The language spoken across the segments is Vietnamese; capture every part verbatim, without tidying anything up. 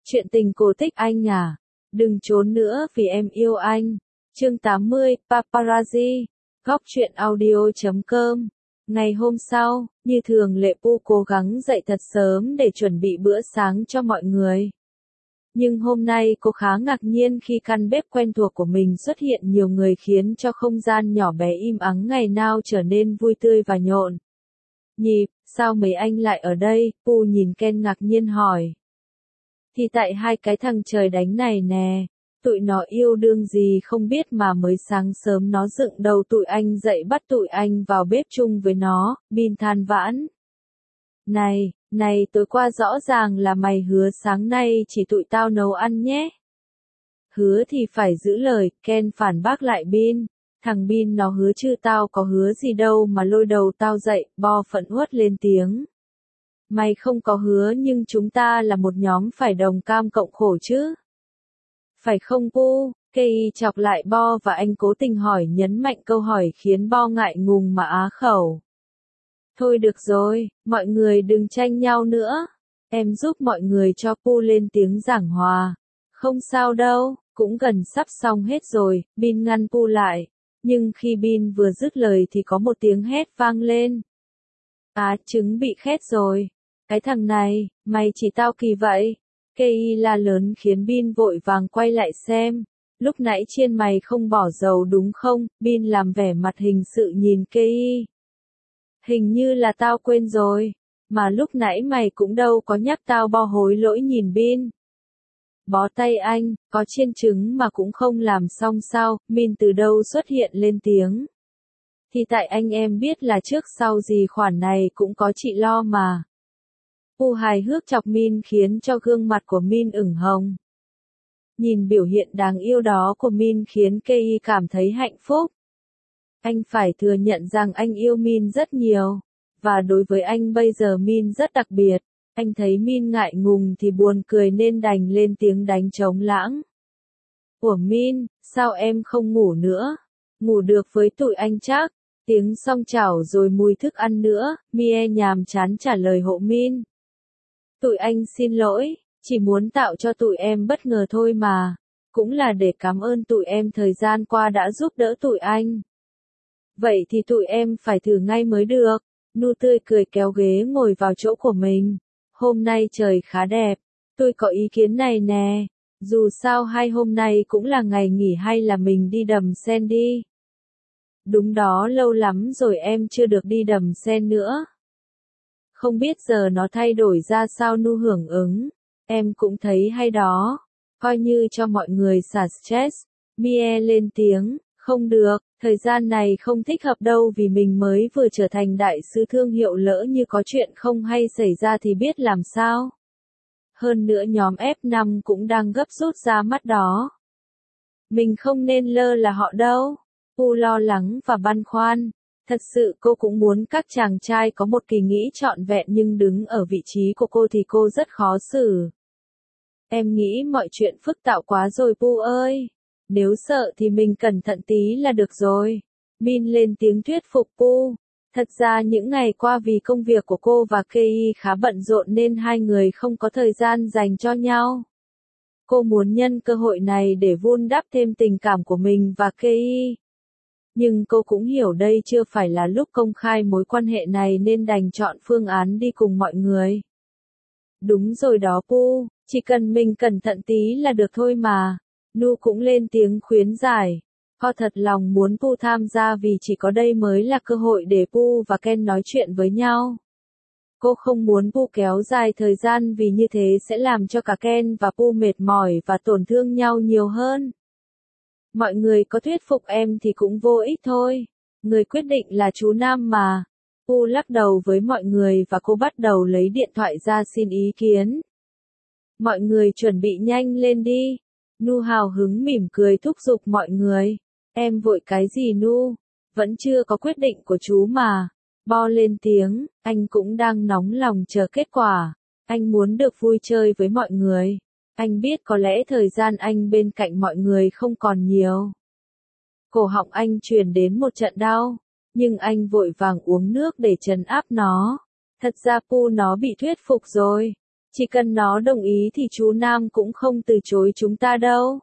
Chuyện tình cổ tích anh à? Đừng trốn nữa vì em yêu anh. Chương tám mươi, Paparazzi. Góc truyện audio chấm com. Ngày hôm sau, như thường lệ Pu cố gắng dậy thật sớm để chuẩn bị bữa sáng cho mọi người. Nhưng hôm nay cô khá ngạc nhiên khi căn bếp quen thuộc của mình xuất hiện nhiều người khiến cho không gian nhỏ bé im ắng ngày nào trở nên vui tươi và nhộn nhịp. Sao mấy anh lại ở đây? Pu nhìn Ken ngạc nhiên hỏi. Thì tại hai cái thằng trời đánh này nè, tụi nó yêu đương gì không biết mà mới sáng sớm nó dựng đầu tụi anh dậy bắt tụi anh vào bếp chung với nó, Bin than vãn. Này, này tối qua rõ ràng là mày hứa sáng nay chỉ tụi tao nấu ăn nhé. Hứa thì phải giữ lời, Ken phản bác lại Bin. Thằng Bin nó hứa chứ tao có hứa gì đâu mà lôi đầu tao dậy, Bo phẫn uất lên tiếng. Mày không có hứa nhưng chúng ta là một nhóm phải đồng cam cộng khổ chứ. Phải không Pu? Kei chọc lại Bo và anh cố tình hỏi nhấn mạnh câu hỏi khiến Bo ngại ngùng mà á khẩu. Thôi được rồi, mọi người đừng tranh nhau nữa. Em giúp mọi người cho Pu lên tiếng giảng hòa. Không sao đâu, cũng gần sắp xong hết rồi, Bin ngăn Pu lại. Nhưng khi Bin vừa dứt lời thì có một tiếng hét vang lên. À, trứng bị khét rồi. Cái thằng này, mày chỉ tao kỳ vậy. Kei la lớn khiến Bin vội vàng quay lại xem. Lúc nãy chiên mày không bỏ dầu đúng không? Bin làm vẻ mặt hình sự nhìn Kei. Hình như là tao quên rồi. Mà lúc nãy mày cũng đâu có nhắc tao. Bo hối lỗi nhìn Bin. Bó tay anh, có chiên trứng mà cũng không làm xong sao? Bin từ đâu xuất hiện lên tiếng. Thì tại anh em biết là trước sau gì khoản này cũng có chị lo mà. Pu hài hước chọc Min khiến cho gương mặt của Min ửng hồng. Nhìn biểu hiện đáng yêu đó của Min khiến Kei cảm thấy hạnh phúc. Anh phải thừa nhận rằng anh yêu Min rất nhiều. Và đối với anh bây giờ Min rất đặc biệt. Anh thấy Min ngại ngùng thì buồn cười nên đành lên tiếng đánh trống lãng. Của Min, sao em không ngủ nữa? Ngủ được với tụi anh chắc. Tiếng song chảo rồi mùi thức ăn nữa, Mie nhàm chán trả lời hộ Min. Tụi anh xin lỗi, chỉ muốn tạo cho tụi em bất ngờ thôi mà. Cũng là để cảm ơn tụi em thời gian qua đã giúp đỡ tụi anh. Vậy thì tụi em phải thử ngay mới được. Nu tươi cười kéo ghế ngồi vào chỗ của mình. Hôm nay trời khá đẹp. Tôi có ý kiến này nè. Dù sao hai hôm nay cũng là ngày nghỉ hay là mình đi đầm sen đi. Đúng đó, lâu lắm rồi em chưa được đi đầm sen nữa. Không biết giờ nó thay đổi ra sao. Nu hưởng ứng. Em cũng thấy hay đó. Coi như cho mọi người xả stress. Mie lên tiếng. Không được, thời gian này không thích hợp đâu vì mình mới vừa trở thành đại sứ thương hiệu, lỡ như có chuyện không hay xảy ra thì biết làm sao. Hơn nữa nhóm ép năm cũng đang gấp rút ra mắt đó. Mình không nên lơ là họ đâu. Pu lo lắng và băn khoăn. Thật sự cô cũng muốn các chàng trai có một kỳ nghỉ trọn vẹn nhưng đứng ở vị trí của cô thì cô rất khó xử. Em nghĩ mọi chuyện phức tạp quá rồi Pu ơi. Nếu sợ thì mình cẩn thận tí là được rồi. Min lên tiếng thuyết phục Pu. Thật ra những ngày qua vì công việc của cô và Kei khá bận rộn nên hai người không có thời gian dành cho nhau. Cô muốn nhân cơ hội này để vun đắp thêm tình cảm của mình và Kei. Nhưng cô cũng hiểu đây chưa phải là lúc công khai mối quan hệ này nên đành chọn phương án đi cùng mọi người. Đúng rồi đó Pu, chỉ cần mình cẩn thận tí là được thôi mà. Nu cũng lên tiếng khuyến giải. Cô thật lòng muốn Pu tham gia vì chỉ có đây mới là cơ hội để Pu và Ken nói chuyện với nhau. Cô không muốn Pu kéo dài thời gian vì như thế sẽ làm cho cả Ken và Pu mệt mỏi và tổn thương nhau nhiều hơn. Mọi người có thuyết phục em thì cũng vô ích thôi. Người quyết định là chú Nam mà. Pu lắc đầu với mọi người và cô bắt đầu lấy điện thoại ra xin ý kiến. Mọi người chuẩn bị nhanh lên đi. Nu hào hứng mỉm cười thúc giục mọi người. Em vội cái gì Nu? Vẫn chưa có quyết định của chú mà. Bo lên tiếng, anh cũng đang nóng lòng chờ kết quả. Anh muốn được vui chơi với mọi người. Anh biết có lẽ thời gian anh bên cạnh mọi người không còn nhiều. Cổ họng anh truyền đến một trận đau. Nhưng anh vội vàng uống nước để trấn áp nó. Thật ra Pu nó bị thuyết phục rồi. Chỉ cần nó đồng ý thì chú Nam cũng không từ chối chúng ta đâu.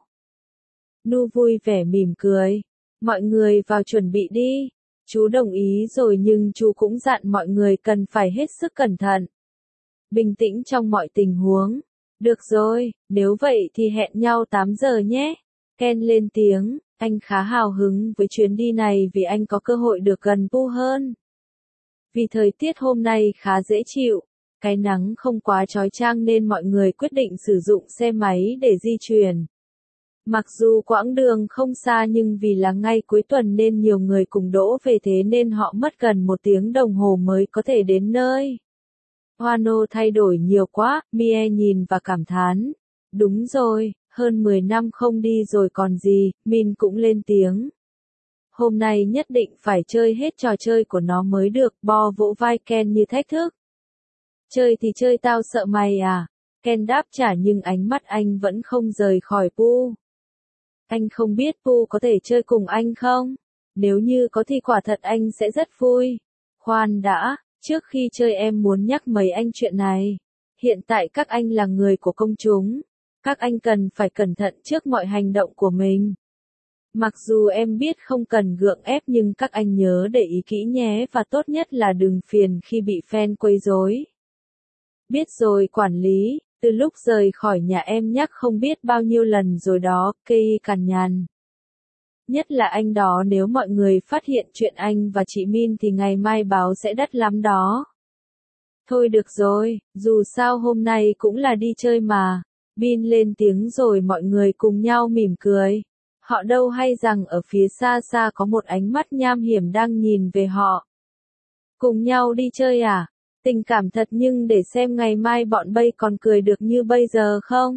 Nu vui vẻ mỉm cười. Mọi người vào chuẩn bị đi. Chú đồng ý rồi nhưng chú cũng dặn mọi người cần phải hết sức cẩn thận. Bình tĩnh trong mọi tình huống. Được rồi, nếu vậy thì hẹn nhau tám giờ nhé. Ken lên tiếng, anh khá hào hứng với chuyến đi này vì anh có cơ hội được gần Pooh hơn. Vì thời tiết hôm nay khá dễ chịu, cái nắng không quá chói chang nên mọi người quyết định sử dụng xe máy để di chuyển. Mặc dù quãng đường không xa nhưng vì là ngay cuối tuần nên nhiều người cùng đỗ về thế nên họ mất gần một tiếng đồng hồ mới có thể đến nơi. Wano thay đổi nhiều quá, Mie nhìn và cảm thán. Đúng rồi, hơn mười năm không đi rồi còn gì, Min cũng lên tiếng. Hôm nay nhất định phải chơi hết trò chơi của nó mới được, Bo vỗ vai Ken như thách thức. Chơi thì chơi tao sợ mày à? Ken đáp trả nhưng ánh mắt anh vẫn không rời khỏi Pooh. Anh không biết Pooh có thể chơi cùng anh không? Nếu như có thì quả thật anh sẽ rất vui. Khoan đã, trước khi chơi em muốn nhắc mấy anh chuyện này. Hiện tại các anh là người của công chúng. Các anh cần phải cẩn thận trước mọi hành động của mình. Mặc dù em biết không cần gượng ép nhưng các anh nhớ để ý kỹ nhé và tốt nhất là đừng phiền khi bị fan quấy rối. Biết rồi quản lý, từ lúc rời khỏi nhà em nhắc không biết bao nhiêu lần rồi đó, Kei cằn nhằn. Nhất là anh đó, nếu mọi người phát hiện chuyện anh và chị Min thì ngày mai báo sẽ đắt lắm đó. Thôi được rồi, dù sao hôm nay cũng là đi chơi mà. Bin lên tiếng rồi mọi người cùng nhau mỉm cười. Họ đâu hay rằng ở phía xa xa có một ánh mắt nham hiểm đang nhìn về họ. Cùng nhau đi chơi à? Tình cảm thật nhưng để xem ngày mai bọn bay còn cười được như bây giờ không?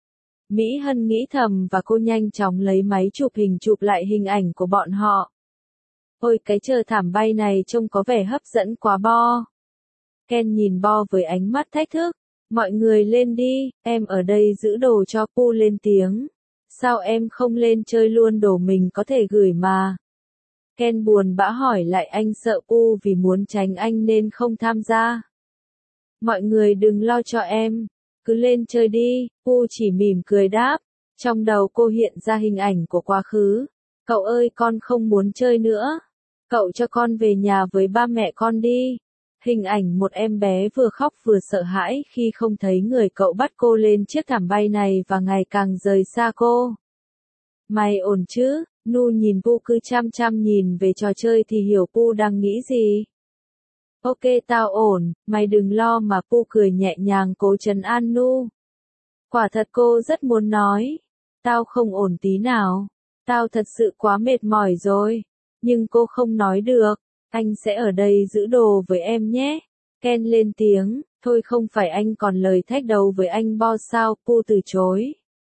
Mỹ Hân nghĩ thầm và cô nhanh chóng lấy máy chụp hình chụp lại hình ảnh của bọn họ. Ôi cái chờ thảm bay này trông có vẻ hấp dẫn quá Bo. Ken nhìn Bo với ánh mắt thách thức. Mọi người lên đi, em ở đây giữ đồ cho. Pooh lên tiếng. Sao em không lên chơi luôn, đồ mình có thể gửi mà. Ken buồn bã hỏi lại, anh sợ Pooh vì muốn tránh anh nên không tham gia. Mọi người đừng lo cho em, cứ lên chơi đi. Pooh chỉ mỉm cười đáp. Trong đầu cô hiện ra hình ảnh của quá khứ. Cậu ơi, con không muốn chơi nữa. Cậu cho con về nhà với ba mẹ con đi. Hình ảnh một em bé vừa khóc vừa sợ hãi khi không thấy người cậu bắt cô lên chiếc thảm bay này và ngày càng rời xa cô. Mày ổn chứ? Nu nhìn Pooh cứ chăm chăm nhìn về trò chơi thì hiểu Pooh đang nghĩ gì. Ok tao ổn, mày đừng lo mà. Pooh cười nhẹ nhàng cố trấn an Nu. Quả thật cô rất muốn nói. Tao không ổn tí nào. Tao thật sự quá mệt mỏi rồi. Nhưng cô không nói được. Anh sẽ ở đây giữ đồ với em nhé. Ken lên tiếng, thôi không phải anh còn lời thách đấu với anh Bo sao? Pooh từ chối.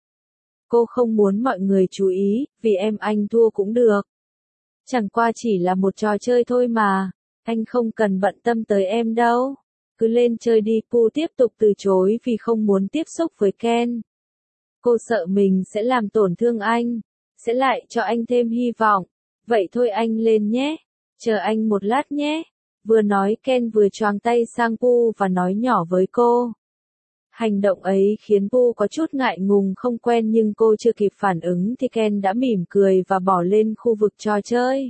Cô không muốn mọi người chú ý, vì em anh thua cũng được. Chẳng qua chỉ là một trò chơi thôi mà. Anh không cần bận tâm tới em đâu. Cứ lên chơi đi. Pooh tiếp tục từ chối vì không muốn tiếp xúc với Ken. Cô sợ mình sẽ làm tổn thương anh. Sẽ lại cho anh thêm hy vọng. Vậy thôi anh lên nhé. Chờ anh một lát nhé. Vừa nói Ken vừa choàng tay sang Pooh và nói nhỏ với cô. Hành động ấy khiến Pooh có chút ngại ngùng không quen nhưng cô chưa kịp phản ứng thì Ken đã mỉm cười và bỏ lên khu vực trò chơi.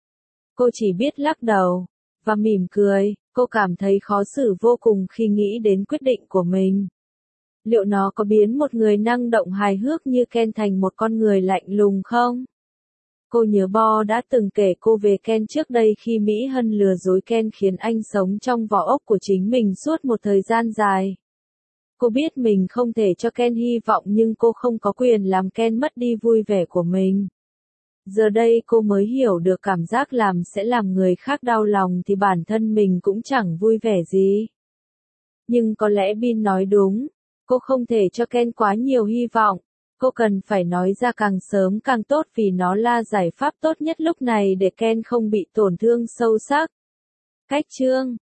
Cô chỉ biết lắc đầu và mỉm cười. Cô cảm thấy khó xử vô cùng khi nghĩ đến quyết định của mình. Liệu nó có biến một người năng động hài hước như Ken thành một con người lạnh lùng không? Cô nhớ Bo đã từng kể cô về Ken trước đây khi Mỹ Hân lừa dối Ken khiến anh sống trong vỏ ốc của chính mình suốt một thời gian dài. Cô biết mình không thể cho Ken hy vọng nhưng cô không có quyền làm Ken mất đi vui vẻ của mình. Giờ đây cô mới hiểu được cảm giác làm sẽ làm người khác đau lòng thì bản thân mình cũng chẳng vui vẻ gì. Nhưng có lẽ Bin nói đúng, cô không thể cho Ken quá nhiều hy vọng. Cô cần phải nói ra càng sớm càng tốt vì nó là giải pháp tốt nhất lúc này để Ken không bị tổn thương sâu sắc. Cách chương